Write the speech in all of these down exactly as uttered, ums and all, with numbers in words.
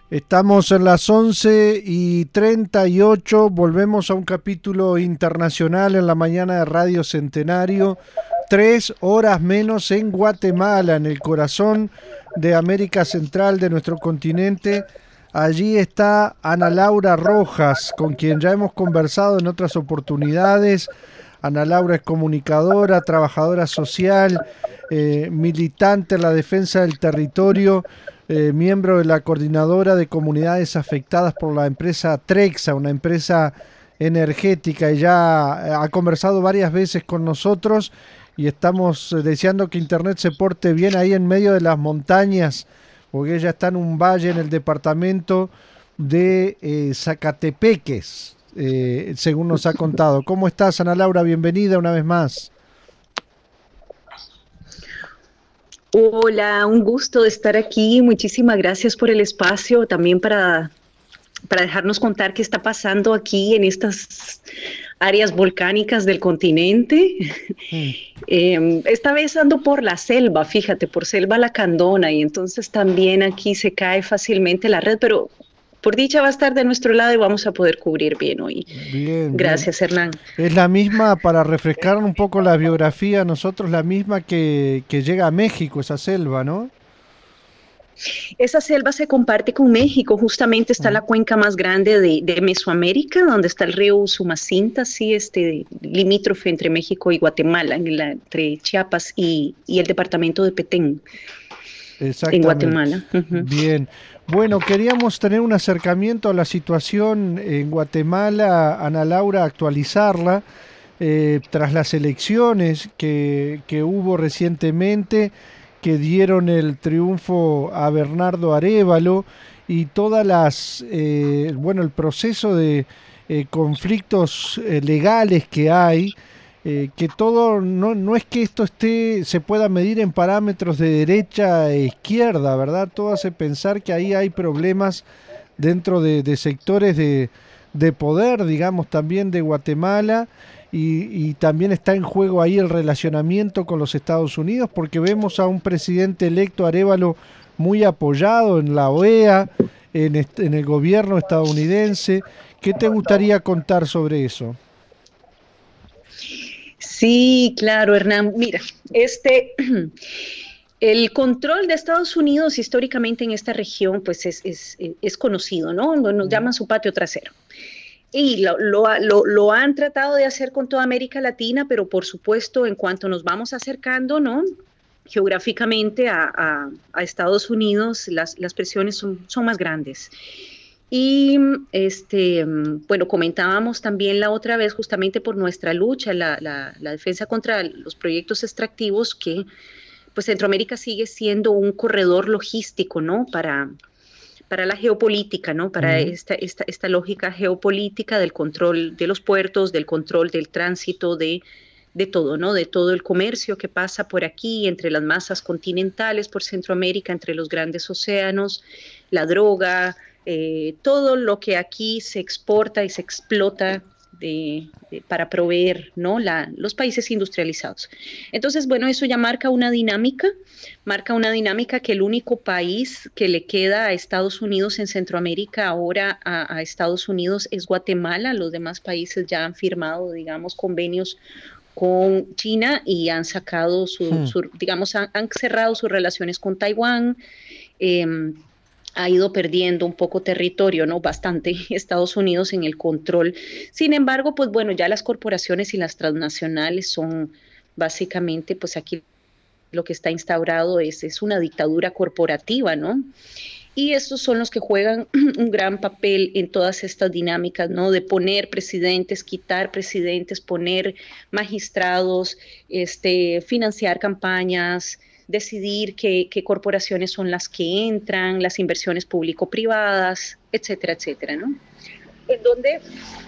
Estamos en las once y treinta y ocho, volvemos a un capítulo internacional en la mañana de Radio Centenario, tres horas menos en Guatemala, en el corazón de América Central de nuestro continente. Allí está Ana Laura Rojas, con quien ya hemos conversado en otras oportunidades. Ana Laura es comunicadora, trabajadora social, eh, militante en la defensa del territorio, eh, miembro de la coordinadora de comunidades afectadas por la empresa Trexa, una empresa energética, y ya ha conversado varias veces con nosotros y estamos deseando que Internet se porte bien ahí en medio de las montañas, porque ella está en un valle en el departamento de eh, Zacatepeques, eh, según nos ha contado. ¿Cómo estás, Ana Laura? Bienvenida una vez más. Hola, un gusto de estar aquí. Muchísimas gracias por el espacio, también para, para dejarnos contar qué está pasando aquí en estas áreas volcánicas del continente. Mm. Eh, esta vez ando por la selva, fíjate, por Selva Lacandona, y entonces también aquí se cae fácilmente la red, pero por dicha va a estar de nuestro lado y vamos a poder cubrir bien hoy. Bien, gracias, bien. Hernán. Es la misma, para refrescar un poco la biografía, nosotros la misma que, que llega a México, esa selva, ¿no? Esa selva se comparte con México, justamente está uh-huh. la cuenca más grande de, de Mesoamérica, donde está el río Usumacinta, sí, este, limítrofe entre México y Guatemala, en la, entre Chiapas y, y el departamento de Petén, en Guatemala. Uh-huh. Bien, bueno, queríamos tener un acercamiento a la situación en Guatemala, Ana Laura, actualizarla, eh, tras las elecciones que, que hubo recientemente, que dieron el triunfo a Bernardo Arévalo, y todas las, eh, bueno, el proceso de eh, conflictos eh, legales que hay, eh, que todo, no, no es que esto esté, se pueda medir en parámetros de derecha e izquierda, ¿verdad? Todo hace pensar que ahí hay problemas dentro de, de sectores de, de poder, digamos, también de Guatemala. Y, y también está en juego ahí el relacionamiento con los Estados Unidos, porque vemos a un presidente electo, Arévalo, muy apoyado en la O E A, en, est- en el gobierno estadounidense. ¿Qué te gustaría contar sobre eso? Sí, claro, Hernán. Mira, este... El control de Estados Unidos históricamente en esta región pues es, es, es conocido, ¿no? Nos llaman su patio trasero. Y lo, lo, lo, lo han tratado de hacer con toda América Latina, pero por supuesto, en cuanto nos vamos acercando, ¿no? geográficamente a, a, a Estados Unidos, las, las presiones son, son más grandes. Y este, bueno, comentábamos también la otra vez, justamente por nuestra lucha, la, la, la defensa contra los proyectos extractivos, que pues Centroamérica sigue siendo un corredor logístico, ¿no? Para... para la geopolítica, ¿no? Para uh-huh. esta, esta, esta lógica geopolítica del control de los puertos, del control del tránsito, de, de todo, ¿no? De todo el comercio que pasa por aquí, entre las masas continentales, por Centroamérica, entre los grandes océanos, la droga, eh, todo lo que aquí se exporta y se explota De, de, para proveer, ¿no? La, los países industrializados. Entonces, bueno, eso ya marca una dinámica, marca una dinámica que el único país que le queda a Estados Unidos en Centroamérica ahora a, a Estados Unidos es Guatemala. Los demás países ya han firmado, digamos, convenios con China y han sacado su, hmm. su digamos, han, han cerrado sus relaciones con Taiwán. Eh, ha ido perdiendo un poco territorio, ¿no? Bastante Estados Unidos en el control. Sin embargo, pues bueno, ya las corporaciones y las transnacionales son básicamente, pues aquí lo que está instaurado es, es una dictadura corporativa, ¿no? Y estos son los que juegan un gran papel en todas estas dinámicas, ¿no? De poner presidentes, quitar presidentes, poner magistrados, este, financiar campañas, decidir qué, qué corporaciones son las que entran, las inversiones público-privadas, etcétera, etcétera, ¿no? En donde,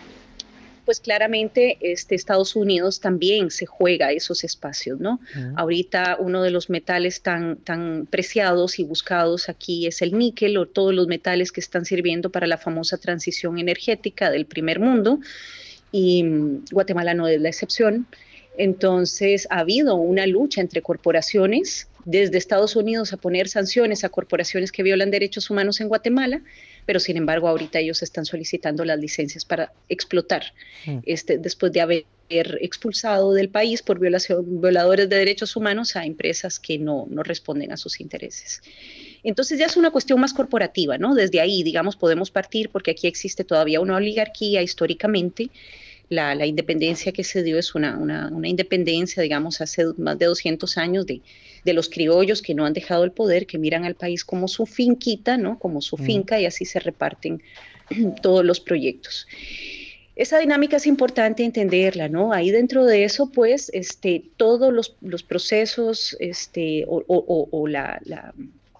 pues claramente, este, Estados Unidos también se juega esos espacios, ¿no? Uh-huh. Ahorita uno de los metales tan, tan preciados y buscados aquí es el níquel, o todos los metales que están sirviendo para la famosa transición energética del primer mundo, y Guatemala no es la excepción. Entonces, ha habido una lucha entre corporaciones, desde Estados Unidos a poner sanciones a corporaciones que violan derechos humanos en Guatemala, pero sin embargo ahorita ellos están solicitando las licencias para explotar, mm. este, después de haber expulsado del país por violación, violadores de derechos humanos a empresas que no, no responden a sus intereses. Entonces ya es una cuestión más corporativa, ¿no? Desde ahí, digamos, podemos partir porque aquí existe todavía una oligarquía históricamente. La, la independencia que se dio es una, una, una independencia, digamos, hace más de doscientos años de, de los criollos que no han dejado el poder, que miran al país como su finquita, ¿no? Como su mm. finca, y así se reparten todos los proyectos. Esa dinámica es importante entenderla, ¿no? Ahí dentro de eso, pues, este, todos los, los procesos este, o, o, o la... la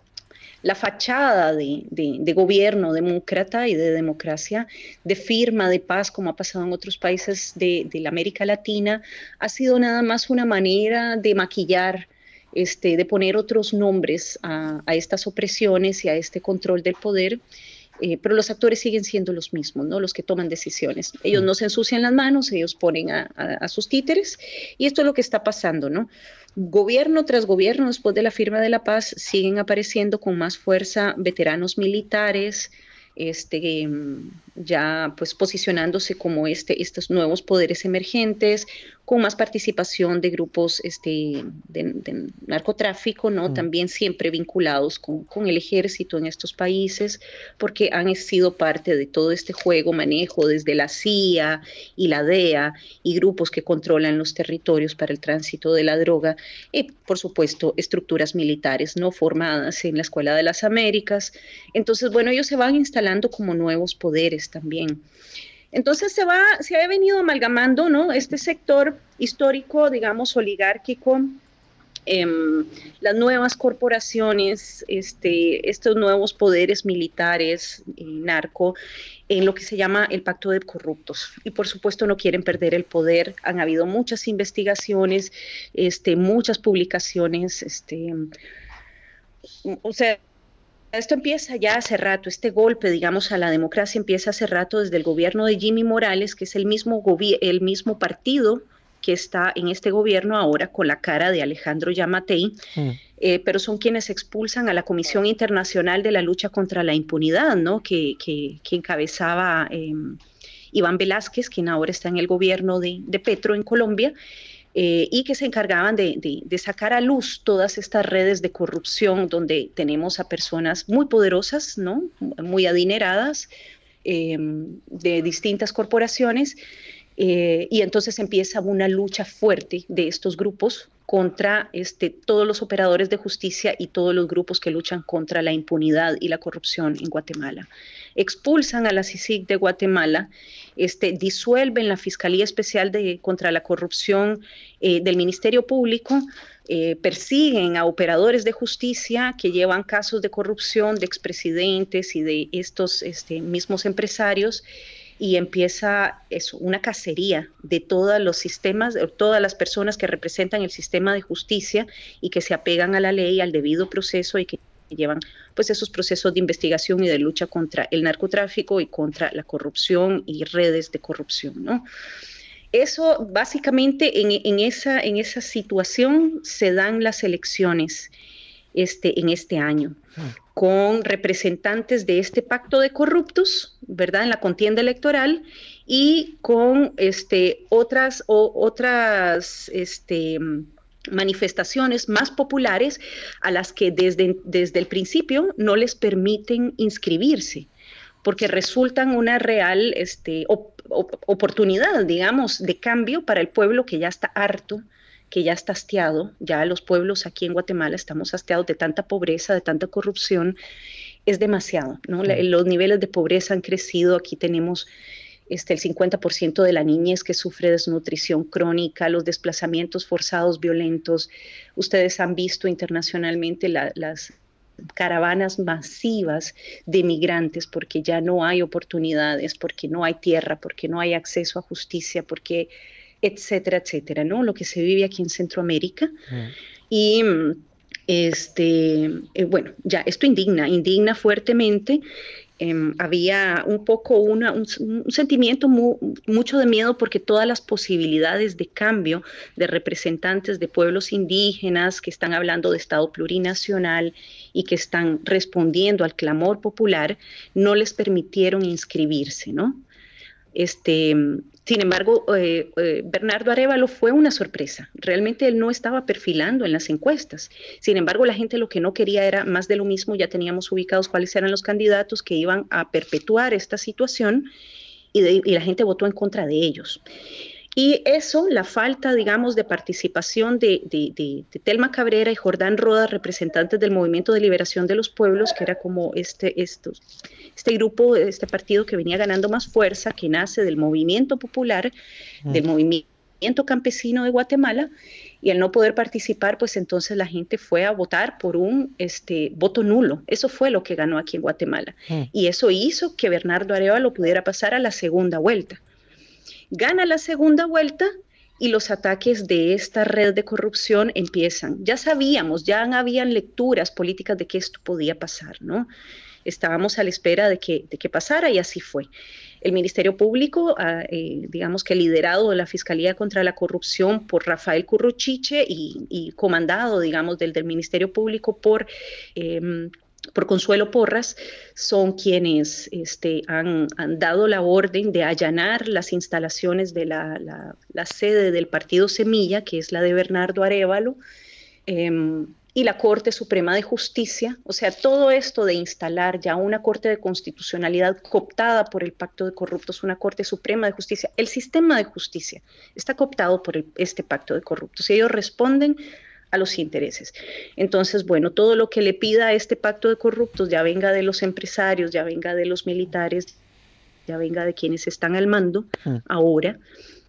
la fachada de, de, de gobierno demócrata y de democracia, de firma de paz, como ha pasado en otros países de, de la América Latina, ha sido nada más una manera de maquillar, este, de poner otros nombres a, a estas opresiones y a este control del poder. Eh, pero los actores siguen siendo los mismos, ¿no? Los que toman decisiones. Ellos no se ensucian las manos, ellos ponen a, a, a sus títeres, y esto es lo que está pasando, ¿no? Gobierno tras gobierno, después de la firma de la paz, siguen apareciendo con más fuerza veteranos militares, este, ya pues posicionándose como este, estos nuevos poderes emergentes, con más participación de grupos este, de, de narcotráfico, ¿no? Mm. También siempre vinculados con, con el ejército en estos países, porque han sido parte de todo este juego, manejo desde la C I A y la D E A y grupos que controlan los territorios para el tránsito de la droga, y por supuesto estructuras militares no formadas en la Escuela de las Américas. Entonces, bueno, ellos se van instalando como nuevos poderes también. Entonces se va, se ha venido amalgamando, ¿no? Este sector histórico, digamos, oligárquico, eh, las nuevas corporaciones, este, estos nuevos poderes militares, eh, narco, en lo que se llama el pacto de corruptos. Y por supuesto no quieren perder el poder. Han habido muchas investigaciones, este, muchas publicaciones, este, o sea, esto empieza ya hace rato, este golpe, digamos, a la democracia empieza hace rato desde el gobierno de Jimmy Morales, que es el mismo, el mismo partido que está en este gobierno ahora con la cara de Alejandro Yamatei, mm. eh, pero son quienes expulsan a la Comisión Internacional de la Lucha contra la Impunidad, ¿no? que, que, que encabezaba eh, Iván Velázquez, quien ahora está en el gobierno de, de Petro en Colombia, Eh, y que se encargaban de, de, de sacar a luz todas estas redes de corrupción donde tenemos a personas muy poderosas, ¿no? Muy adineradas, eh, de distintas corporaciones, eh, y entonces empieza una lucha fuerte de estos grupos contra este, todos los operadores de justicia y todos los grupos que luchan contra la impunidad y la corrupción en Guatemala. Expulsan a la C I C I C de Guatemala, este, disuelven la Fiscalía Especial de, contra la Corrupción eh, del Ministerio Público, eh, persiguen a operadores de justicia que llevan casos de corrupción de expresidentes y de estos este, mismos empresarios, y empieza eso, una cacería de todos los sistemas, de todas las personas que representan el sistema de justicia y que se apegan a la ley, al debido proceso, y que llevan pues esos procesos de investigación y de lucha contra el narcotráfico y contra la corrupción y redes de corrupción, ¿no? Eso básicamente en, en, esa, en esa situación se dan las elecciones este, en este año, con representantes de este pacto de corruptos, ¿verdad?, en la contienda electoral, y con este, otras, o, otras este, manifestaciones más populares a las que desde, desde el principio no les permiten inscribirse, porque resultan una real este, op, op, oportunidad, digamos, de cambio para el pueblo que ya está harto, que ya está hastiado. Ya los pueblos aquí en Guatemala estamos hastiados de tanta pobreza, de tanta corrupción. Es demasiado, ¿no? Sí. Los niveles de pobreza han crecido. Aquí tenemos este, el cincuenta por ciento de la niñez que sufre desnutrición crónica, los desplazamientos forzados violentos. Ustedes han visto internacionalmente la, las caravanas masivas de migrantes porque ya no hay oportunidades, porque no hay tierra, porque no hay acceso a justicia, porque etcétera, etcétera, ¿no? Lo que se vive aquí en Centroamérica. Mm. Y este, eh, bueno, ya esto indigna, indigna fuertemente, eh, había un poco una, un, un sentimiento mu, mucho de miedo porque todas las posibilidades de cambio de representantes de pueblos indígenas que están hablando de Estado plurinacional y que están respondiendo al clamor popular no les permitieron inscribirse, ¿no? Este, sin embargo, eh, eh, Bernardo Arévalo fue una sorpresa. Realmente él no estaba perfilando en las encuestas. Sin embargo, la gente lo que no quería era más de lo mismo. Ya teníamos ubicados cuáles eran los candidatos que iban a perpetuar esta situación y, de, y la gente votó en contra de ellos. Y eso, la falta, digamos, de participación de, de, de, de Telma Cabrera y Jordán Rodas, representantes del Movimiento de Liberación de los Pueblos, que era como este, estos, este grupo, este partido que venía ganando más fuerza, que nace del movimiento popular, mm. del movimiento campesino de Guatemala, y al no poder participar, pues entonces la gente fue a votar por un este, voto nulo. Eso fue lo que ganó aquí en Guatemala. Mm. Y eso hizo que Bernardo Arévalo pudiera pasar a la segunda vuelta. Gana la segunda vuelta y los ataques de esta red de corrupción empiezan. Ya sabíamos, ya habían lecturas políticas de que esto podía pasar, ¿no? Estábamos a la espera de que, de que pasara y así fue. El Ministerio Público, eh, digamos que liderado de la Fiscalía contra la Corrupción por Rafael Curruchiche y, y comandado, digamos, del, del Ministerio Público por... Eh, por Consuelo Porras, son quienes este, han, han dado la orden de allanar las instalaciones de la, la, la sede del Partido Semilla, que es la de Bernardo Arévalo, eh, y la Corte Suprema de Justicia. O sea, todo esto de instalar ya una Corte de Constitucionalidad cooptada por el Pacto de Corruptos, una Corte Suprema de Justicia, el sistema de justicia está cooptado por el, este Pacto de Corruptos y ellos responden a los intereses. Entonces, bueno, todo lo que le pida a este pacto de corruptos, ya venga de los empresarios, ya venga de los militares, ya venga de quienes están al mando mm. ahora,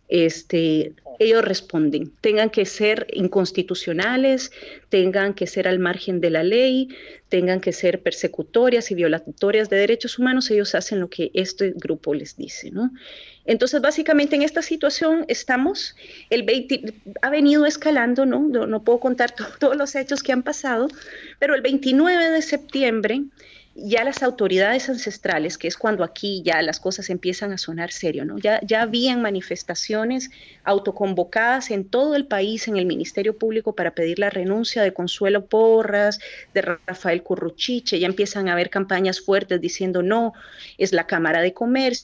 este, ellos responden. Tengan que ser inconstitucionales, tengan que ser al margen de la ley, tengan que ser persecutorias y violatorias de derechos humanos, ellos hacen lo que este grupo les dice, ¿no? Entonces, básicamente en esta situación estamos, el veinte, ha venido escalando, ¿no? No, no puedo contar to- todos los hechos que han pasado, pero el veintinueve de septiembre ya las autoridades ancestrales, que es cuando aquí ya las cosas empiezan a sonar serio, ¿no? Ya, ya habían manifestaciones autoconvocadas en todo el país, en el Ministerio Público, para pedir la renuncia de Consuelo Porras, de Rafael Curruchiche, ya empiezan a haber campañas fuertes diciendo no, es la Cámara de Comercio.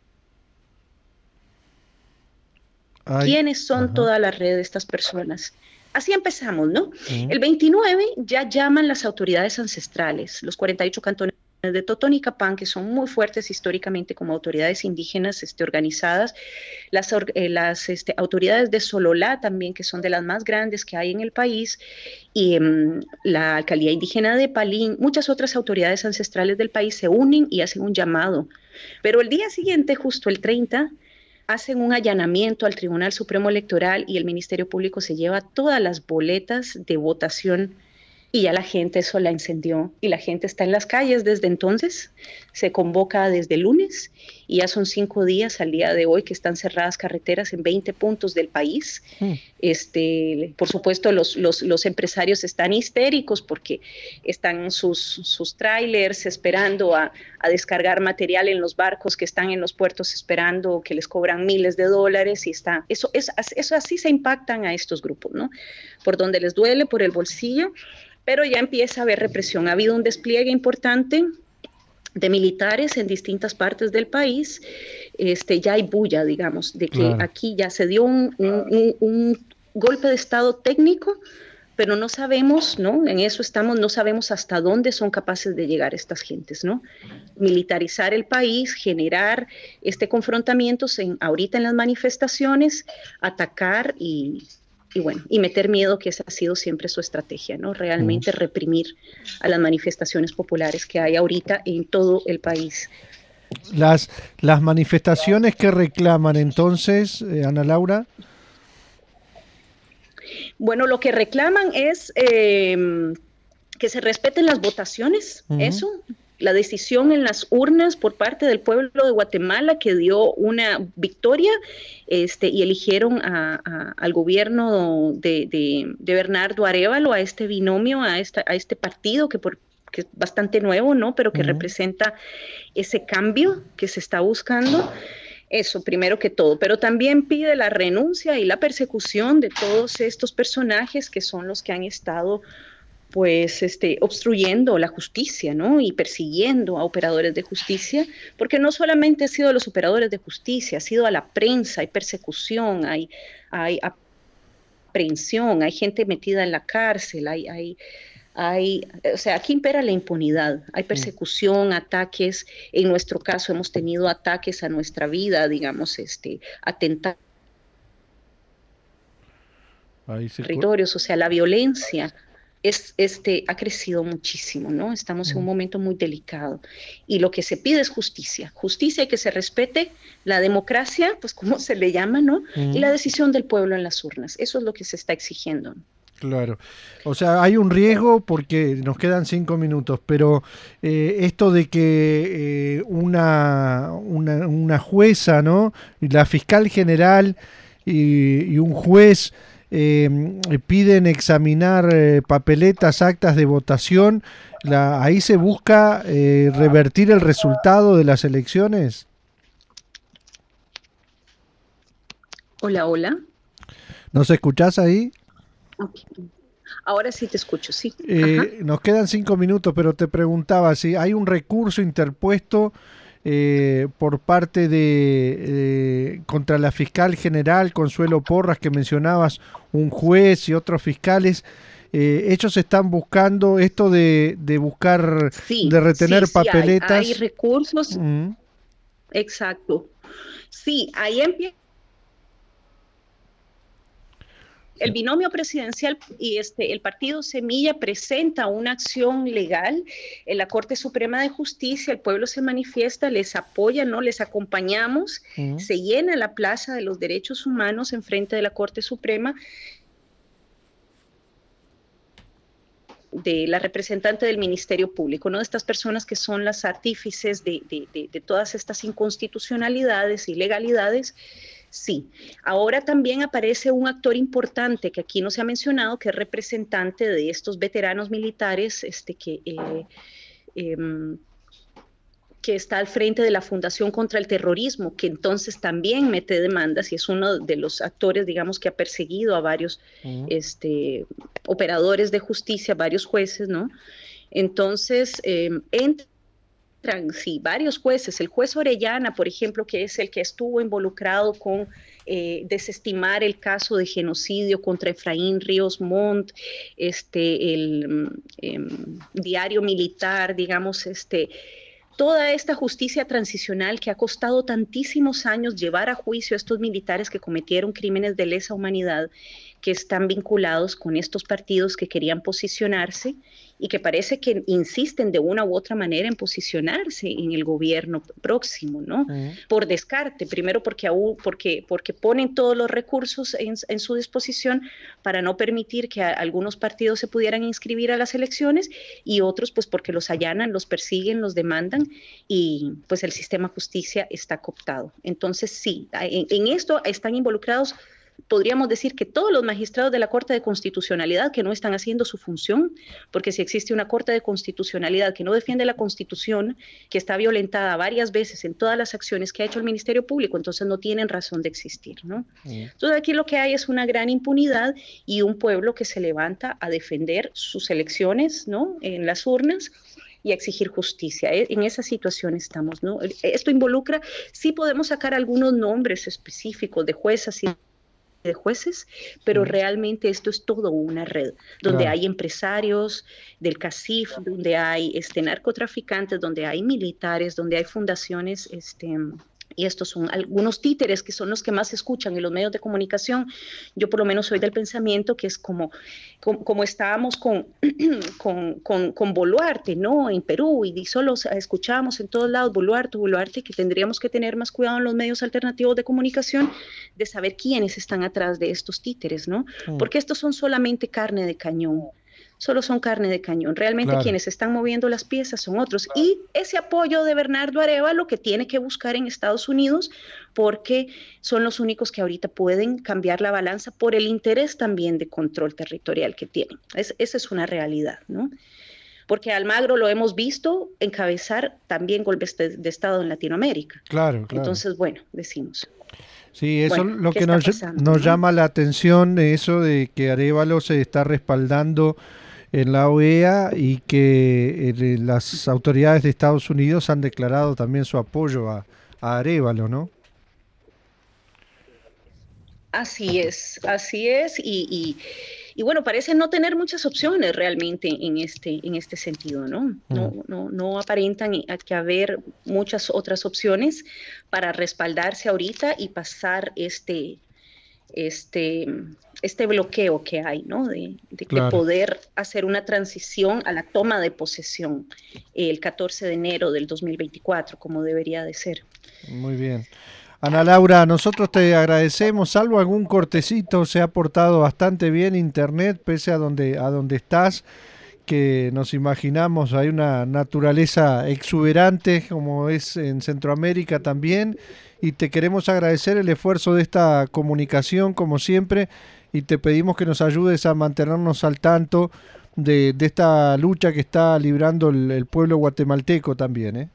Ay, ¿quiénes son ajá. toda la red de estas personas? Así empezamos, ¿no? Uh-huh. El veintinueve ya llaman las autoridades ancestrales, los cuarenta y ocho cantones de Totón y Capán, que son muy fuertes históricamente como autoridades indígenas este, organizadas, las, eh, las este, autoridades de Sololá también, que son de las más grandes que hay en el país, y um, la alcaldía indígena de Palín, muchas otras autoridades ancestrales del país se unen y hacen un llamado. Pero el día siguiente, justo el treinta, hacen un allanamiento al Tribunal Supremo Electoral y el Ministerio Público se lleva todas las boletas de votación y ya la gente eso la encendió y la gente está en las calles desde entonces, se convoca desde el lunes y ya son cinco días al día de hoy que están cerradas carreteras en veinte puntos del país. Mm. Este, por supuesto los, los, los empresarios están histéricos porque están sus, sus trailers esperando a, a descargar material en los barcos que están en los puertos esperando que les cobran miles de dólares y está, eso, es, eso así se impactan a estos grupos, ¿no? Por donde les duele, por el bolsillo. Pero ya empieza a haber represión. Ha habido un despliegue importante de militares en distintas partes del país. Este, ya hay bulla, digamos, de que claro. aquí ya se dio un, un, un golpe de Estado técnico, pero no sabemos, ¿no? En eso estamos, no sabemos hasta dónde son capaces de llegar estas gentes, ¿no? Militarizar el país, generar este confrontamientos en, ahorita en las manifestaciones, atacar y... y bueno, y meter miedo, que esa ha sido siempre su estrategia, ¿no? Realmente mm. reprimir a las manifestaciones populares que hay ahorita en todo el país. Las, las manifestaciones que reclaman entonces, eh, Ana Laura. Bueno, lo que reclaman es eh, que se respeten las votaciones, uh-huh. eso, la decisión en las urnas por parte del pueblo de Guatemala que dio una victoria este, y eligieron a, a, al gobierno de, de, de Bernardo Arévalo, a este binomio, a, esta, a este partido que por que es bastante nuevo, ¿no? Pero que Uh-huh. representa ese cambio que se está buscando. Eso, primero que todo, pero también pide la renuncia y la persecución de todos estos personajes que son los que han estado pues este, obstruyendo la justicia, ¿no? Y persiguiendo a operadores de justicia, porque no solamente ha sido a los operadores de justicia, ha sido a la prensa, hay persecución, hay, hay aprehensión, hay gente metida en la cárcel, hay, hay, hay, o sea, aquí impera la impunidad, hay persecución, ataques, en nuestro caso hemos tenido ataques a nuestra vida, digamos, este, atentados, territorios, o sea, la violencia es, este, ha crecido muchísimo, ¿no? Estamos en un momento muy delicado y lo que se pide es justicia, justicia y que se respete la democracia, pues como se le llama, ¿no? Uh-huh. Y la decisión del pueblo en las urnas, eso es lo que se está exigiendo. Claro, o sea, hay un riesgo porque nos quedan cinco minutos, pero eh, esto de que eh, una, una, una jueza, ¿no? La fiscal general y, y un juez eh, piden examinar eh, papeletas, actas de votación, la, ahí se busca eh, revertir el resultado de las elecciones. Hola, hola. ¿Nos escuchás ahí? Okay. Ahora sí te escucho, sí. Eh, nos quedan cinco minutos, pero te preguntaba si hay un recurso interpuesto eh, por parte de eh, contra la fiscal general Consuelo Porras, que mencionabas, un juez y otros fiscales. Eh, ellos están buscando esto de, de buscar, sí, de retener sí, papeletas. Sí, hay, hay recursos. Uh-huh. Exacto. Sí, ahí empieza. El binomio presidencial y este, el partido Semilla presenta una acción legal en la Corte Suprema de Justicia, el pueblo se manifiesta, les apoya, ¿no? Les acompañamos, uh-huh. Se llena la plaza de los derechos humanos en frente de la Corte Suprema, de la representante del Ministerio Público, ¿no? De estas personas que son las artífices de, de, de, de todas estas inconstitucionalidades, ilegalidades. Sí, ahora también aparece un actor importante que aquí no se ha mencionado, que es representante de estos veteranos militares este, que, eh, eh, que está al frente de la Fundación contra el Terrorismo, que entonces también mete demandas y es uno de los actores, digamos, que ha perseguido a varios uh-huh. este, operadores de justicia, varios jueces, ¿no? Entonces, eh, entre sí, varios jueces, el juez Orellana, por ejemplo, que es el que estuvo involucrado con eh, desestimar el caso de genocidio contra Efraín Ríos Montt, este, el eh, diario militar, digamos, este, toda esta justicia transicional que ha costado tantísimos años llevar a juicio a estos militares que cometieron crímenes de lesa humanidad, que están vinculados con estos partidos que querían posicionarse y que parece que insisten de una u otra manera en posicionarse en el gobierno próximo, ¿no? Uh-huh. Por descarte, primero porque, aún, porque, porque ponen todos los recursos en, en su disposición para no permitir que a, algunos partidos se pudieran inscribir a las elecciones y otros pues porque los allanan, los persiguen, los demandan y pues el sistema de justicia está cooptado. Entonces sí, en, en esto están involucrados, podríamos decir que todos los magistrados de la Corte de Constitucionalidad que no están haciendo su función, porque si existe una Corte de Constitucionalidad que no defiende la Constitución, que está violentada varias veces en todas las acciones que ha hecho el Ministerio Público, entonces no tienen razón de existir, ¿no? Mm. Entonces aquí lo que hay es una gran impunidad y un pueblo que se levanta a defender sus elecciones, ¿no? En las urnas y a exigir justicia. En esa situación estamos, ¿no? Esto involucra, sí podemos sacar algunos nombres específicos de juezas y de jueces, pero sí. Realmente esto es todo una red, donde claro. Hay empresarios del CACIF, donde hay este, narcotraficantes, donde hay militares, donde hay fundaciones, este, y estos son algunos títeres que son los que más se escuchan en los medios de comunicación. Yo por lo menos soy del pensamiento que es como, como, como estábamos con, con, con, con Boluarte, ¿no? En Perú, y solo escuchábamos en todos lados Boluarte, Boluarte, que tendríamos que tener más cuidado en los medios alternativos de comunicación de saber quiénes están atrás de estos títeres, ¿no? Mm. Porque estos son solamente carne de cañón. Solo son carne de cañón. Realmente claro. Quienes están moviendo las piezas son otros. Y ese apoyo de Bernardo Arévalo que tiene que buscar en Estados Unidos porque son los únicos que ahorita pueden cambiar la balanza por el interés también de control territorial que tienen. Es, esa es una realidad, ¿no? porque Almagro lo hemos visto encabezar también golpes de, de Estado en Latinoamérica. Claro, claro. Entonces, bueno, decimos. Sí, eso Bueno, es lo ¿qué que está nos, pasando, nos no? llama la atención, eso de que Arévalo se está respaldando en la O E A y que eh, las autoridades de Estados Unidos han declarado también su apoyo a, a Arévalo, ¿no? Así es, así es, y, y, y bueno, parece no tener muchas opciones realmente en este, en este sentido, ¿no? No, Mm. no, no aparentan a que haber muchas otras opciones para respaldarse ahorita y pasar este, este, este bloqueo que hay, ¿no? De, de, de Claro. poder hacer una transición a la toma de posesión el catorce de enero del dos mil veinticuatro, como debería de ser. Muy bien. Ana Laura, nosotros te agradecemos, salvo algún cortecito, se ha portado bastante bien Internet, pese a donde, a donde estás, que nos imaginamos, hay una naturaleza exuberante como es en Centroamérica también, y te queremos agradecer el esfuerzo de esta comunicación, como siempre, y te pedimos que nos ayudes a mantenernos al tanto de, de esta lucha que está librando el, el pueblo guatemalteco también, ¿eh?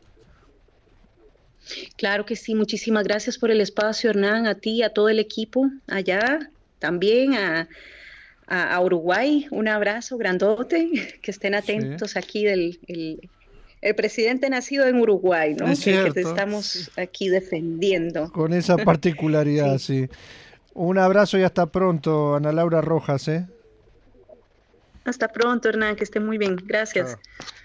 Claro que sí, muchísimas gracias por el espacio, Hernán, a ti, a todo el equipo allá, también a, a, a Uruguay, un abrazo grandote, que estén atentos sí. Aquí del el, el presidente nacido en Uruguay, ¿no? Es cierto. El que estamos aquí defendiendo. Con esa particularidad, sí. sí. Un abrazo y hasta pronto, Ana Laura Rojas, ¿eh? Hasta pronto, Hernán, que esté muy bien, gracias. Chao.